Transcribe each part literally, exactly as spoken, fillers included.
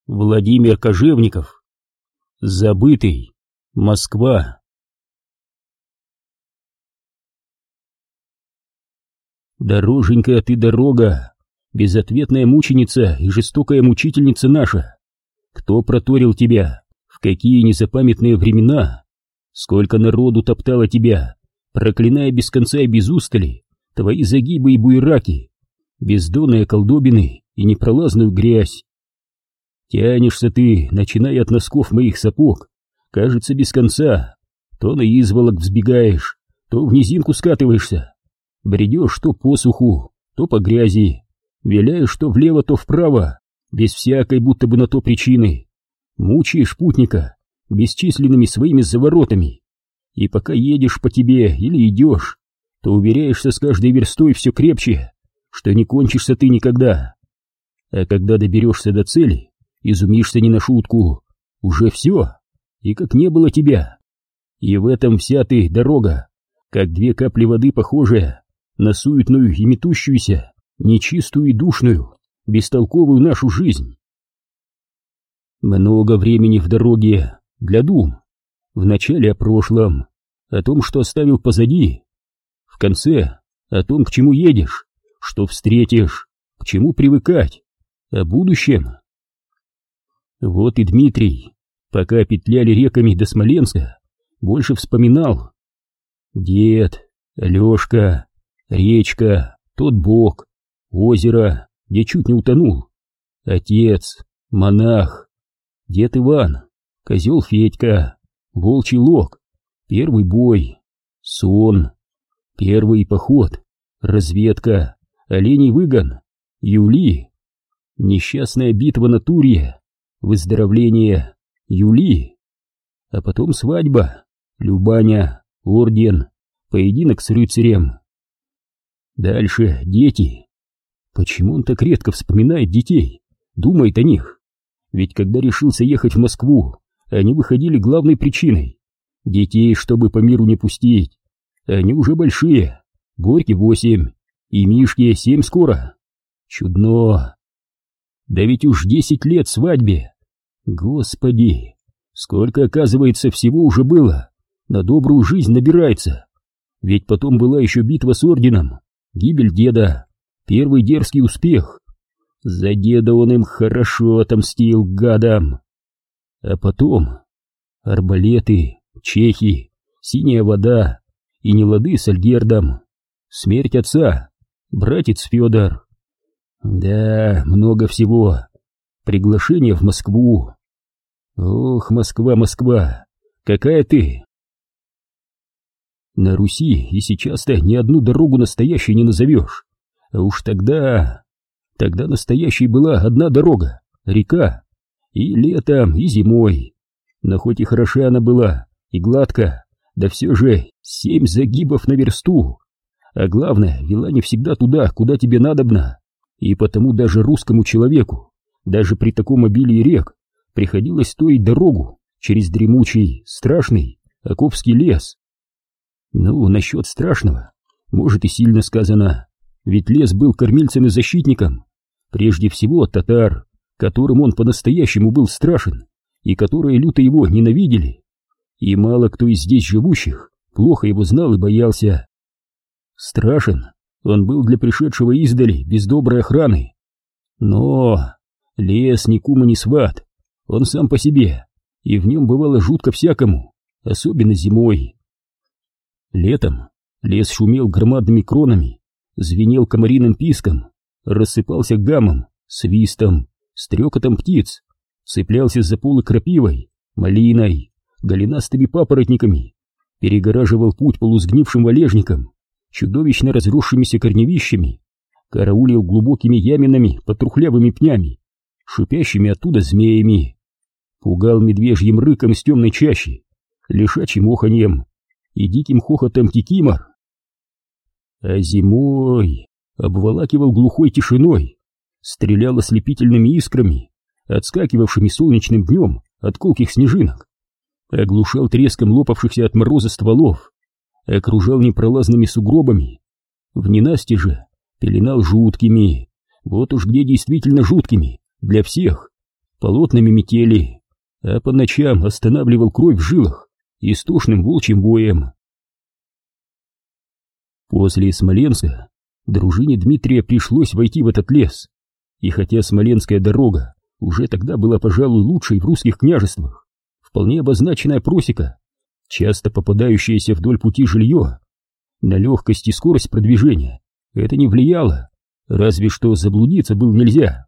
Владимир Кожевников. Забытый. Москва. Дороженька ты, дорога, безответная мученица и жестокая мучительница наша. Кто проторил тебя, в какие незапамятные времена? Сколько народу топтало тебя, проклиная без конца и без устали твои загибы и буераки, бездонные колдобины и непролазную грязь. Тянешься ты, начиная от носков моих сапог, кажется, без конца, то на изволок взбегаешь, то в низинку скатываешься, бредешь то по суху, то по грязи, виляешь то влево, то вправо, без всякой будто бы на то причины, мучаешь путника бесчисленными своими заворотами, и пока едешь по тебе или идешь, то уверяешься с каждой верстой все крепче, что не кончишься ты никогда. А когда доберешься до цели, изумишься не на шутку, уже все, и как не было тебя. И в этом вся ты, дорога, как две капли воды похожая на суетную и метущуюся, нечистую и душную, бестолковую нашу жизнь. Много времени в дороге для дум. Вначале о прошлом, о том, что оставил позади. В конце о том, к чему едешь, что встретишь, к чему привыкать, о будущем. Вот и Дмитрий, пока петляли реками до Смоленска, больше вспоминал. Дед, Лёшка, речка, тот бог, озеро, где чуть не утонул, отец, монах, дед Иван, козел Федька, волчий лог, первый бой, сон, первый поход, разведка, оленей выгон, Юли, несчастная битва на Турье, выздоровление, Юли, а потом свадьба, Любаня, орден, поединок с рыцарем. Дальше дети. Почему он так редко вспоминает детей, думает о них? Ведь когда решился ехать в Москву, они выходили главной причиной. Детей, чтобы по миру не пустить. Они уже большие, Борьке восемь, и Мишке семь скоро. Чудно. Да ведь уж десять лет свадьбе. Господи, сколько, оказывается, всего уже было. На добрую жизнь набирается. Ведь потом была еще битва с орденом, гибель деда, первый дерзкий успех. За деда он им хорошо отомстил, гадам. А потом арбалеты, чехи, синяя вода и нелады с Альгердом, смерть отца, братец Федор. Да, много всего. Приглашение в Москву. Ох, Москва, Москва, какая ты! На Руси и сейчас-то ни одну дорогу настоящей не назовешь. А уж тогда... Тогда настоящей была одна дорога, река. И летом, и зимой. Но хоть и хороша она была, и гладко, да все же семь загибов на версту. А главное, вела не всегда туда, куда тебе надобно. И потому даже русскому человеку, даже при таком обилии рек, приходилось стоить дорогу через дремучий, страшный Окопский лес. Ну, насчет страшного, может и сильно сказано, ведь лес был кормильцем и защитником, прежде всего от татар, которым он по-настоящему был страшен, и которые люто его ненавидели, и мало кто из здесь живущих плохо его знал и боялся. Страшен он был для пришедшего издали без доброй охраны. Но лес ни кума ни сват, он сам по себе, и в нем бывало жутко всякому, особенно зимой. Летом лес шумел громадными кронами, звенел комариным писком, рассыпался гамом, свистом, стрекотом птиц, цеплялся за полы крапивой, малиной, голенастыми папоротниками, перегораживал путь полусгнившим валежникам, чудовищно разросшимися корневищами, караулил глубокими яминами под трухлявыми пнями, шипящими оттуда змеями, пугал медвежьим рыком из темной чащи, лишачьим оханьем и диким хохотом кикимор. А зимой обволакивал глухой тишиной, стрелял ослепительными искрами, отскакивавшими солнечным днем от колких снежинок, оглушал треском лопавшихся от мороза стволов, окружал непролазными сугробами, в ненастье же пеленал жуткими, вот уж где действительно жуткими, для всех, полотнами метели, а по ночам останавливал кровь в жилах истошным волчьим боем. После Смоленска дружине Дмитрия пришлось войти в этот лес, и хотя Смоленская дорога уже тогда была, пожалуй, лучшей в русских княжествах, вполне обозначенная просека, часто попадающееся вдоль пути жилье, на легкость и скорость продвижения это не влияло, разве что заблудиться было нельзя.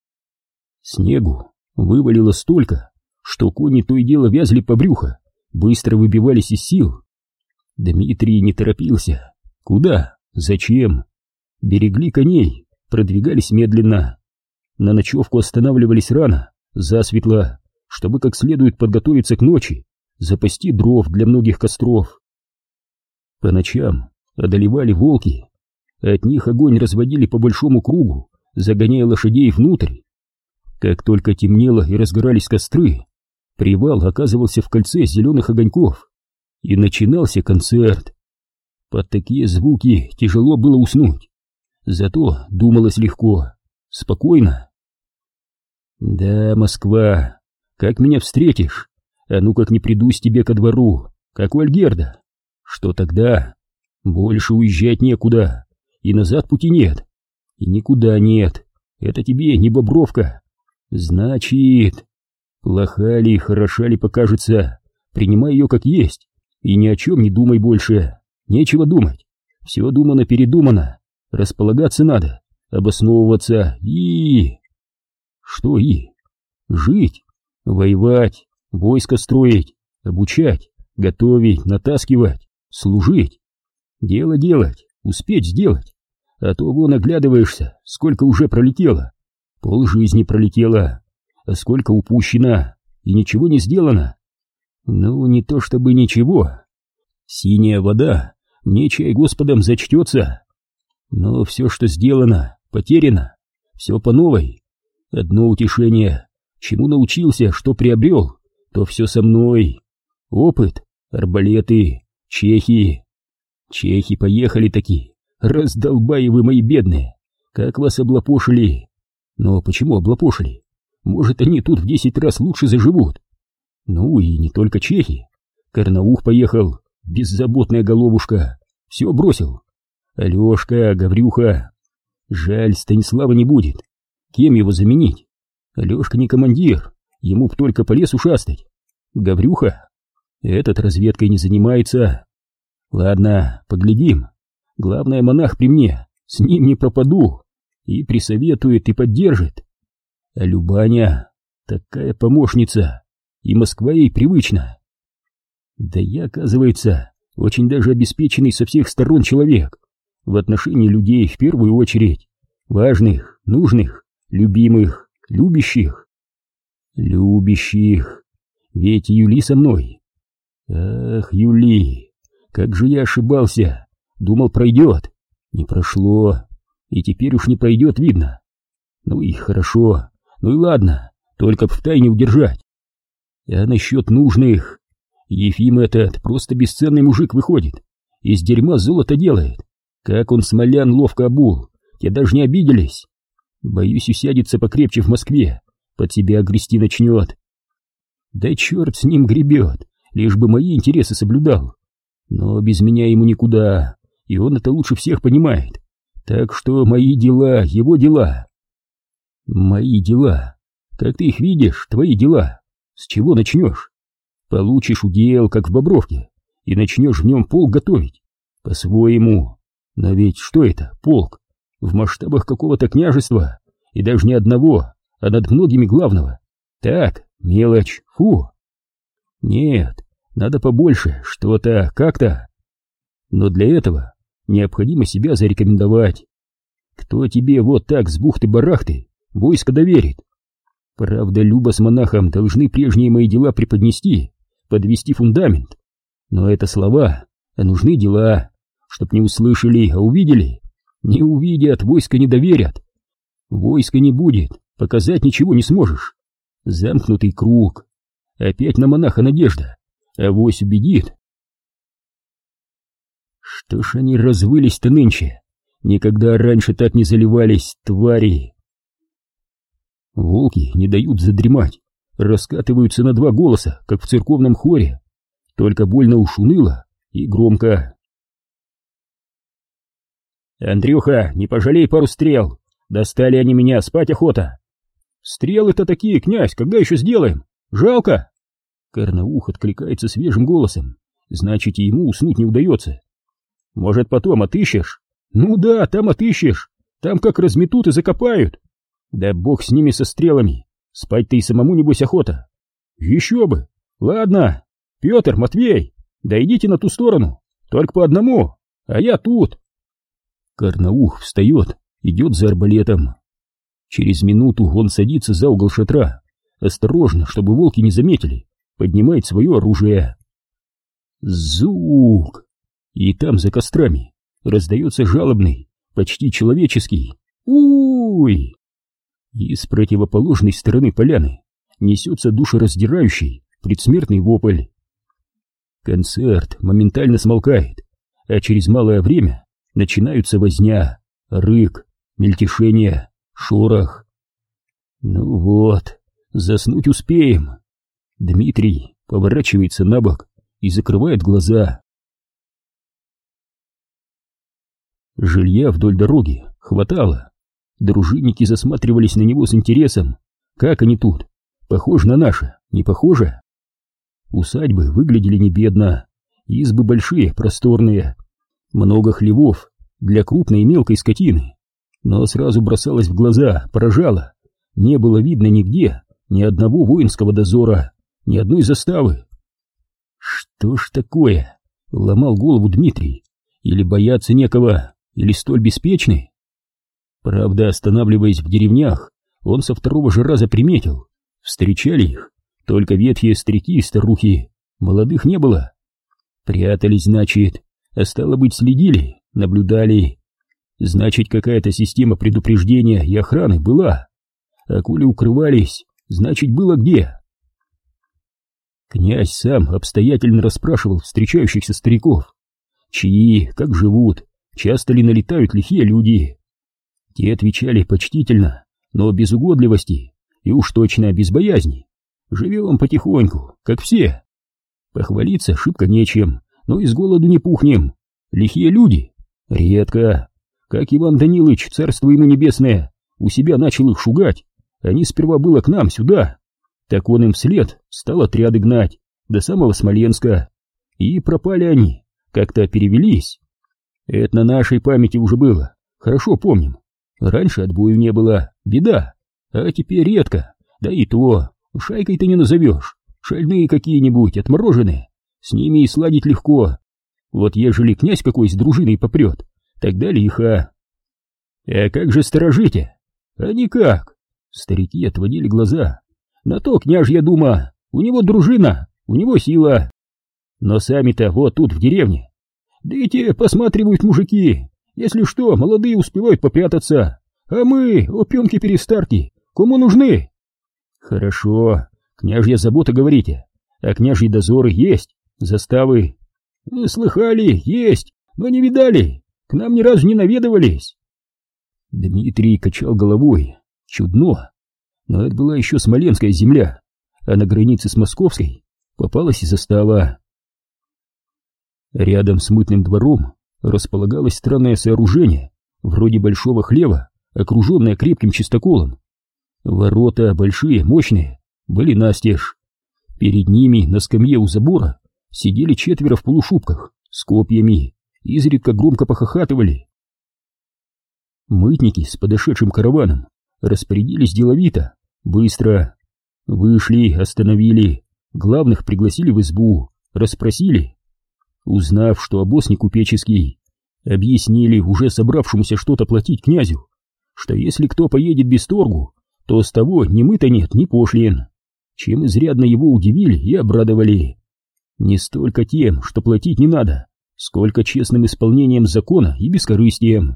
Снегу вывалило столько, что кони то и дело вязли по брюхо, быстро выбивались из сил. Дмитрий не торопился. Куда? Зачем? Берегли коней, продвигались медленно. На ночевку останавливались рано, засветло, чтобы как следует подготовиться к ночи, запасти дров для многих костров. По ночам одолевали волки, от них огонь разводили по большому кругу, загоняя лошадей внутрь. Как только темнело и разгорались костры, привал оказывался в кольце зеленых огоньков, и начинался концерт. Под такие звуки тяжело было уснуть, зато думалось легко, спокойно. Да, Москва, как меня встретишь? А ну как не придусь тебе ко двору, как у Альгерда. Что тогда? Больше уезжать некуда, и назад пути нет, и никуда нет. Это тебе не Бобровка. Значит, плоха ли, хороша ли покажется, принимай ее как есть, и ни о чем не думай больше. Нечего думать, все думано-передумано, располагаться надо, обосновываться и... Что и? Жить, воевать, войско строить, обучать, готовить, натаскивать, служить. Дело делать, успеть сделать, а то вон оглядываешься, сколько уже пролетело. Полжизни пролетело, а сколько упущено, и ничего не сделано. Ну, не то чтобы ничего. Синяя вода мне, чай Господом, зачтется. Но все, что сделано, потеряно, все по новой. Одно утешение, чему научился, что приобрел, то все со мной. Опыт, арбалеты, чехи. Чехи поехали таки, раздолбаи вы мои бедные, как вас облапошили. Но почему облапошили? Может, они тут в десять раз лучше заживут. Ну и не только чехи. Карнаух поехал, беззаботная головушка, все бросил. Алешка, Гаврюха. Жаль, Станислава не будет. Кем его заменить? Алешка не командир, ему б только по лесу шастать. Гаврюха? Этот разведкой не занимается. Ладно, поглядим. Главное, монах при мне, с ним не пропаду. И присоветует, и поддержит. А Любаня такая помощница, и Москва ей привычна. Да я, оказывается, очень даже обеспеченный со всех сторон человек, в отношении людей в первую очередь, важных, нужных, любимых, любящих. Любящих. Ведь Юли со мной. Ах, Юли, как же я ошибался, думал, пройдет. Не прошло. И теперь уж не пройдет, видно. Ну и хорошо, ну и ладно, только б втайне удержать. А насчет нужных... Ефим этот просто бесценный мужик выходит, из дерьма золото делает. Как он смолян ловко обул, те даже не обиделись. Боюсь, усядется покрепче в Москве, под себя грести начнет. Да черт с ним гребет, лишь бы мои интересы соблюдал. Но без меня ему никуда, и он это лучше всех понимает. Так что мои дела, его дела. Мои дела. Как ты их видишь, твои дела. С чего начнешь? Получишь удел, как в Бобровке, и начнешь в нем полк готовить. По-своему. Но ведь что это, полк? В масштабах какого-то княжества, и даже не одного, а над многими главного. Так, мелочь, фу. Нет, надо побольше, что-то, как-то. Но для этого необходимо себя зарекомендовать. Кто тебе вот так с бухты-барахты войско доверит? Правда, Люба с монахом должны прежние мои дела преподнести, подвести фундамент. Но это слова, а нужны дела, чтоб не услышали, а увидели. Не увидят, войско не доверят. Войска не будет, показать ничего не сможешь. Замкнутый круг. Опять на монаха надежда, авось убедит. Что ж они развылись-то нынче? Никогда раньше так не заливались, твари. Волки не дают задремать, раскатываются на два голоса, как в церковном хоре, только больно уж уныло и громко. «Андрюха, не пожалей пару стрел, достали они меня, спать охота!» «Стрелы-то такие, князь, когда еще сделаем? Жалко!» Карнаух откликается свежим голосом, значит, и ему уснуть не удается. «Может, потом отыщешь?» «Ну да, там отыщешь, там как разметут и закопают!» «Да бог с ними, со стрелами, спать-то и самому небось охота!» «Еще бы! Ладно, Петр, Матвей, да идите на ту сторону, только по одному, а я тут!» Карнаух встает, идет за арбалетом. Через минуту он садится за угол шатра, осторожно, чтобы волки не заметили, поднимает свое оружие. Звук! И там за кострами раздается жалобный, почти человеческий «Уй!». И с противоположной стороны поляны несется душераздирающий предсмертный вопль. Концерт моментально смолкает, а через малое время начинаются возня, рык, мельтешение, шорох. Ну вот, заснуть успеем. Дмитрий поворачивается на бок и закрывает глаза. Жилья вдоль дороги хватало. Дружинники засматривались на него с интересом. Как они тут? Похоже на наше, не похоже? Усадьбы выглядели не бедно. Избы большие, просторные. Много хлевов для крупной и мелкой скотины. Но сразу бросалось в глаза, поражало. Не было видно нигде ни одного воинского дозора, ни одной заставы. Что ж такое? Ломал голову Дмитрий. Или бояться некого, или столь беспечны? Правда, останавливаясь в деревнях, он со второго же раза приметил. Встречали их только ветхие старики и старухи, молодых не было. Прятались, значит, а стало быть, следили, наблюдали. Значит, какая-то система предупреждения и охраны была. А коли укрывались, значит, было где. Князь сам обстоятельно расспрашивал встречающихся стариков. Чьи, как живут, часто ли налетают лихие люди. Те отвечали почтительно, но без угодливости и уж точно без боязни. Живем потихоньку, как все. Похвалиться шибко нечем, но и с голоду не пухнем. Лихие люди? Редко. Как Иван Данилович, царство ему небесное, у себя начал их шугать, они сперва было к нам, сюда. Так он им вслед стал отряды гнать, до самого Смоленска. И пропали они, как-то перевелись. Это на нашей памяти уже было, хорошо помним. Раньше отбою не было, беда, а теперь редко, да и то, шайкой-то не назовешь, шальные какие-нибудь, отмороженные, с ними и сладить легко. Вот ежели князь какой с дружиной попрет, тогда лихо. А как же сторожите? А никак. Старики отводили глаза. На то княжья дума, у него дружина, у него сила. Но сами-то вот тут в деревне. Да и те посматривают мужики. Если что, молодые успевают попрятаться. А мы, опенки-перестарки, кому нужны? Хорошо, княжья забота, говорите. А княжьи дозоры есть, заставы. Слыхали, есть, но не видали. К нам ни разу не наведывались. Дмитрий качал головой. Чудно. Но это была еще Смоленская земля, а на границе с Московской попалась и застава. Рядом с мытным двором располагалось странное сооружение, вроде большого хлева, окруженное крепким чистоколом. Ворота большие, мощные, были настежь. Перед ними на скамье у забора сидели четверо в полушубках, с копьями, изредка громко похохатывали. Мытники с подошедшим караваном распорядились деловито, быстро. Вышли, остановили, главных пригласили в избу, расспросили. Узнав, что обоз не купеческий, объяснили уже собравшемуся что-то платить князю, что если кто поедет без торгу, то с того ни мыта нет, ни пошлин, чем изрядно его удивили и обрадовали. Не столько тем, что платить не надо, сколько честным исполнением закона и бескорыстием.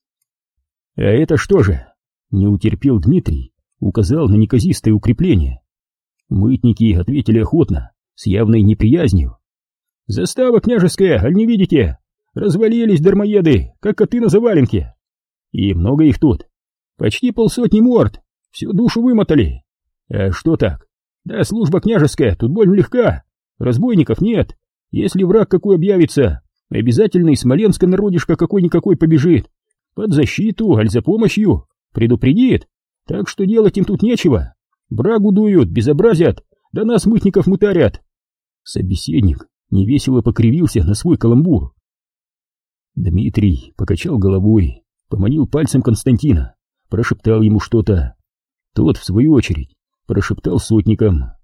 А это что же? Не утерпел Дмитрий, указал на неказистое укрепление. Мытники ответили охотно, с явной неприязнью. «Застава княжеская, аль не видите? Развалились дармоеды, как коты на заваленке. И много их тут. Почти полсотни морд. Всю душу вымотали. А что так? Да служба княжеская тут больно легка. Разбойников нет. Если враг какой объявится, обязательно из Смоленска народишко какой-никакой побежит. Под защиту, аль за помощью. Предупредит. Так что делать им тут нечего. Брагу дуют, безобразят, да нас мытников мытарят. Собеседник невесело покривился на свой каламбур. Дмитрий покачал головой, поманил пальцем Константина, прошептал ему что-то. Тот, в свою очередь, прошептал сотникам.